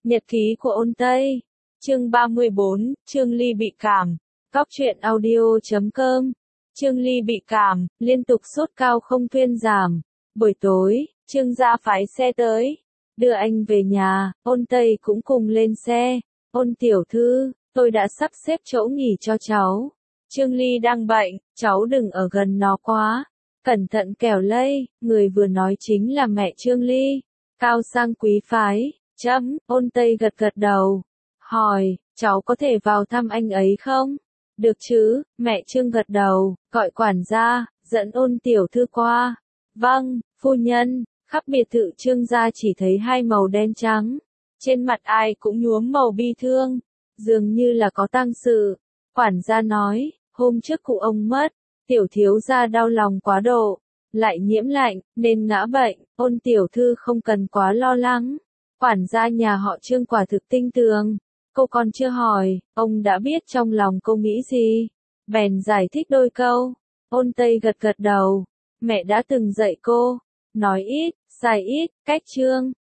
Nhật ký của ôn Tây. Chương 34, Trương Ly bị cảm. Cóc truyện audio.com. Trương Ly bị cảm, liên tục sốt cao không thuyên giảm. Buổi tối, Trương gia phái xe tới, đưa anh về nhà, ôn Tây cũng cùng lên xe. Ôn tiểu thư, tôi đã sắp xếp chỗ nghỉ cho cháu. Trương Ly đang bệnh, cháu đừng ở gần nó quá. Cẩn thận kẻo lây, người vừa nói chính là mẹ Trương Ly. Cao sang quý phái, ôn Tây gật gật đầu. Hỏi, cháu có thể vào thăm anh ấy không? Được chứ, mẹ Trương gật đầu, gọi quản gia, dẫn ôn tiểu thư qua. Vâng, phu nhân, khắp biệt thự Trương gia chỉ thấy hai màu đen trắng. Trên mặt ai cũng nhuốm màu bi thương, dường như là có tang sự. Quản gia nói, hôm trước cụ ông mất, tiểu thiếu gia đau lòng quá độ, lại nhiễm lạnh, nên ngã bệnh, ôn tiểu thư không cần quá lo lắng. Quản gia nhà họ Trương quả thực tinh tường. Cô còn chưa hỏi, ông đã biết trong lòng cô nghĩ gì. Bèn giải thích đôi câu. Ôn Tây gật gật đầu. Mẹ đã từng dạy cô. Nói ít, sai ít, cách Trương.